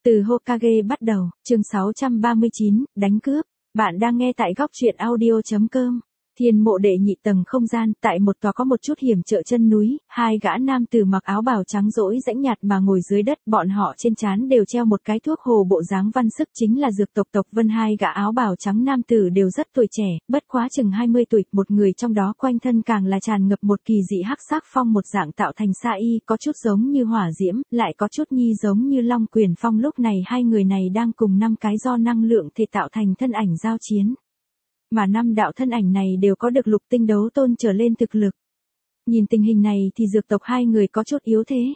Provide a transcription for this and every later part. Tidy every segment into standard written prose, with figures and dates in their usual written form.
Từ Hokage bắt đầu, chương 639, đánh cướp. Bạn đang nghe tại góc truyện audio.com. Thiên mộ đệ nhị tầng không gian, tại một tòa có một chút hiểm trở chân núi, hai gã nam tử mặc áo bào trắng rỗi rãnh nhạt mà ngồi dưới đất, bọn họ trên trán đều treo một cái thuốc hồ bộ dáng văn sức chính là dược tộc tộc Vân. Hai gã áo bào trắng nam tử đều rất tuổi trẻ, bất quá chừng 20 tuổi, một người trong đó quanh thân càng là tràn ngập một kỳ dị hắc sắc phong một dạng tạo thành sa y, có chút giống như hỏa diễm, lại có chút nhi giống như long quyền phong. Lúc này hai người này đang cùng 5 cái do năng lượng thể tạo thành thân ảnh giao chiến. Mà 5 đạo thân ảnh này đều có được lục tinh đấu tôn trở lên thực lực. Nhìn tình hình này thì dược tộc hai người có chút yếu thế.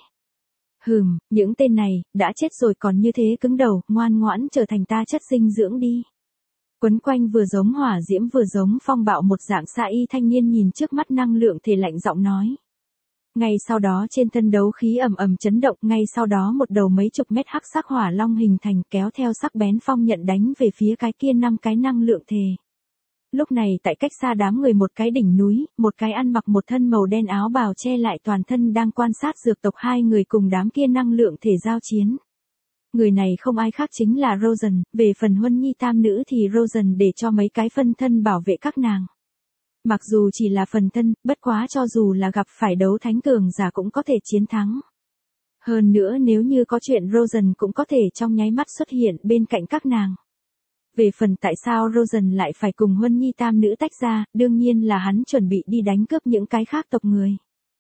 Những tên này, đã chết rồi còn như thế cứng đầu, ngoan ngoãn trở thành ta chất dinh dưỡng đi. Quấn quanh vừa giống hỏa diễm vừa giống phong bạo một dạng sa y thanh niên nhìn trước mắt năng lượng thể lạnh giọng nói. Ngay sau đó trên thân đấu khí ầm ầm chấn động, ngay sau đó một đầu mấy chục mét hắc sắc hỏa long hình thành kéo theo sắc bén phong nhận đánh về phía cái kia 5 cái năng lượng thể. Lúc này tại cách xa đám người một cái đỉnh núi, một cái ăn mặc một thân màu đen áo bào che lại toàn thân đang quan sát dược tộc hai người cùng đám kia năng lượng thể giao chiến. Người này không ai khác chính là Rosen, về phần Huân Nhi tam nữ thì Rosen để cho mấy cái phân thân bảo vệ các nàng. Mặc dù chỉ là phần thân, bất quá cho dù là gặp phải đấu thánh cường giả cũng có thể chiến thắng. Hơn nữa nếu như có chuyện Rosen cũng có thể trong nháy mắt xuất hiện bên cạnh các nàng. Về phần tại sao Rosen lại phải cùng Huân Nhi tam nữ tách ra, đương nhiên là hắn chuẩn bị đi đánh cướp những cái khác tộc người.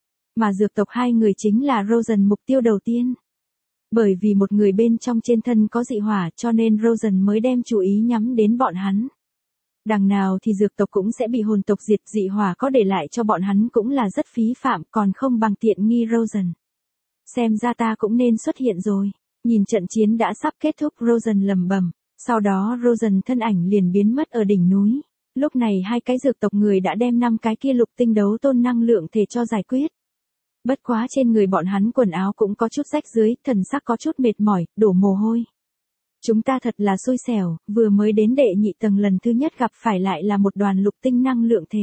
Mà dược tộc hai người chính là Rosen mục tiêu đầu tiên. Bởi vì một người bên trong trên thân có dị hỏa cho nên Rosen mới đem chú ý nhắm đến bọn hắn. Đằng nào thì dược tộc cũng sẽ bị hồn tộc diệt, dị hỏa có để lại cho bọn hắn cũng là rất phí phạm, còn không bằng tiện nghi Rosen. Xem ra ta cũng nên xuất hiện rồi. Nhìn trận chiến đã sắp kết thúc Rosen lẩm bẩm. Sau đó Rosen thân ảnh liền biến mất ở đỉnh núi. Lúc này hai cái dược tộc người đã đem 5 cái kia lục tinh đấu tôn năng lượng thể cho giải quyết. Bất quá trên người bọn hắn quần áo cũng có chút rách dưới, thần sắc có chút mệt mỏi, đổ mồ hôi. Chúng ta thật là xui xẻo, vừa mới đến đệ nhị tầng lần thứ nhất gặp phải lại là một đoàn lục tinh năng lượng thể.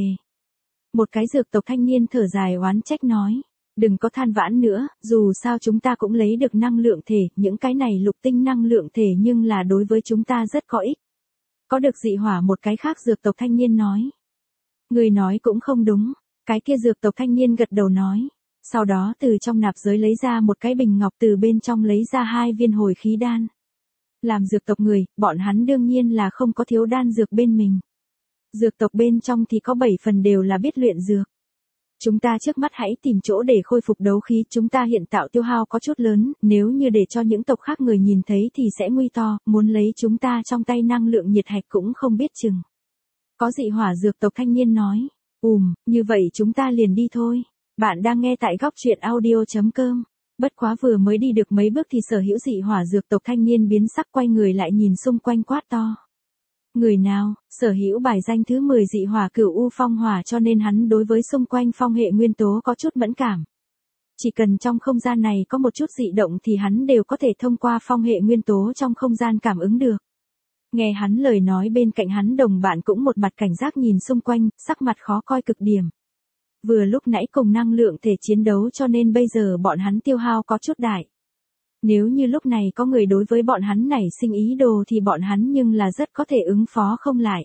Một cái dược tộc thanh niên thở dài oán trách nói. Đừng có than vãn nữa, dù sao chúng ta cũng lấy được năng lượng thể, những cái này lục tinh năng lượng thể nhưng là đối với chúng ta rất có ích. Có được dị hỏa một cái khác dược tộc thanh niên nói. Người nói cũng không đúng, cái kia dược tộc thanh niên gật đầu nói. Sau đó từ trong nạp giới lấy ra một cái bình ngọc, từ bên trong lấy ra 2 viên hồi khí đan. Làm dược tộc người, bọn hắn đương nhiên là không có thiếu đan dược bên mình. Dược tộc bên trong thì có 7 phần đều là biết luyện dược. Chúng ta trước mắt hãy tìm chỗ để khôi phục đấu khí, chúng ta hiện tạo tiêu hao có chút lớn, nếu như để cho những tộc khác người nhìn thấy thì sẽ nguy to, muốn lấy chúng ta trong tay năng lượng nhiệt hạch cũng không biết chừng. Có dị hỏa dược tộc thanh niên nói, như vậy chúng ta liền đi thôi. Bạn đang nghe tại góc truyện audio.com. Bất quá vừa mới đi được mấy bước thì sở hữu dị hỏa dược tộc thanh niên biến sắc quay người lại nhìn xung quanh quát to. Người nào, sở hữu bài danh thứ 10 dị hỏa cửu u phong hỏa cho nên hắn đối với xung quanh phong hệ nguyên tố có chút mẫn cảm. Chỉ cần trong không gian này có một chút dị động thì hắn đều có thể thông qua phong hệ nguyên tố trong không gian cảm ứng được. Nghe hắn lời nói bên cạnh hắn đồng bạn cũng một mặt cảnh giác nhìn xung quanh, sắc mặt khó coi cực điểm. Vừa lúc nãy cùng năng lượng thể chiến đấu cho nên bây giờ bọn hắn tiêu hao có chút đại. Nếu như lúc này có người đối với bọn hắn nảy sinh ý đồ thì bọn hắn nhưng là rất có thể ứng phó không lại.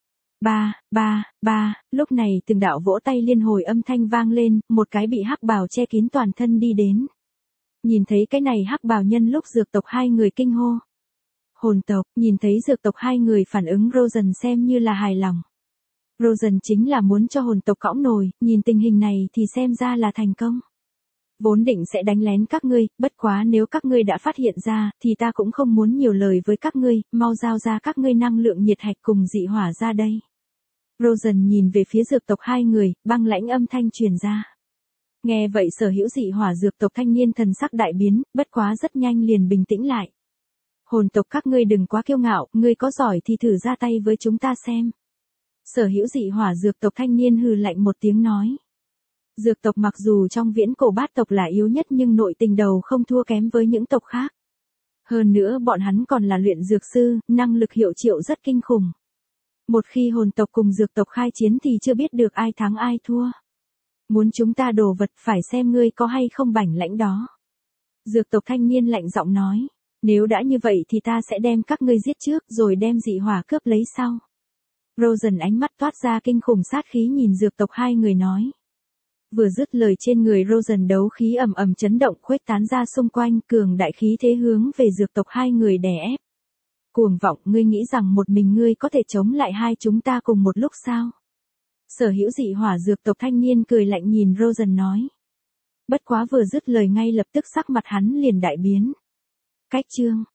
Lúc này từng đạo vỗ tay liên hồi âm thanh vang lên, một cái bị hắc bào che kín toàn thân đi đến. Nhìn thấy cái này hắc bào nhân lúc dược tộc hai người kinh hô. Hồn tộc, nhìn thấy dược tộc hai người phản ứng Rosen xem như là hài lòng. Rosen chính là muốn cho hồn tộc cõng nồi, nhìn tình hình này thì xem ra là thành công. Vốn định sẽ đánh lén các ngươi, bất quá nếu các ngươi đã phát hiện ra, thì ta cũng không muốn nhiều lời với các ngươi, mau giao ra các ngươi năng lượng nhiệt hạch cùng dị hỏa ra đây. Rosen nhìn về phía dược tộc hai người, băng lãnh âm thanh truyền ra. Nghe vậy sở hữu dị hỏa dược tộc thanh niên thần sắc đại biến, bất quá rất nhanh liền bình tĩnh lại. Hồn tộc các ngươi đừng quá kiêu ngạo, ngươi có giỏi thì thử ra tay với chúng ta xem. Sở hữu dị hỏa dược tộc thanh niên hừ lạnh một tiếng nói. Dược tộc mặc dù trong viễn cổ bát tộc là yếu nhất nhưng nội tình đầu không thua kém với những tộc khác. Hơn nữa bọn hắn còn là luyện dược sư, năng lực hiệu triệu rất kinh khủng. Một khi hồn tộc cùng dược tộc khai chiến thì chưa biết được ai thắng ai thua. Muốn chúng ta đồ vật phải xem ngươi có hay không bản lãnh đó. Dược tộc thanh niên lạnh giọng nói. Nếu đã như vậy thì ta sẽ đem các ngươi giết trước rồi đem dị hỏa cướp lấy sau. Rosen ánh mắt toát ra kinh khủng sát khí nhìn dược tộc hai người nói. Vừa dứt lời trên người Rosen đấu khí ầm ầm chấn động khuếch tán ra xung quanh, cường đại khí thế hướng về dược tộc hai người đè ép. Cuồng vọng, ngươi nghĩ rằng một mình ngươi có thể chống lại hai chúng ta cùng một lúc sao? Sở hữu dị hỏa dược tộc thanh niên cười lạnh nhìn Rosen nói. Bất quá vừa dứt lời ngay lập tức sắc mặt hắn liền đại biến. Cách chương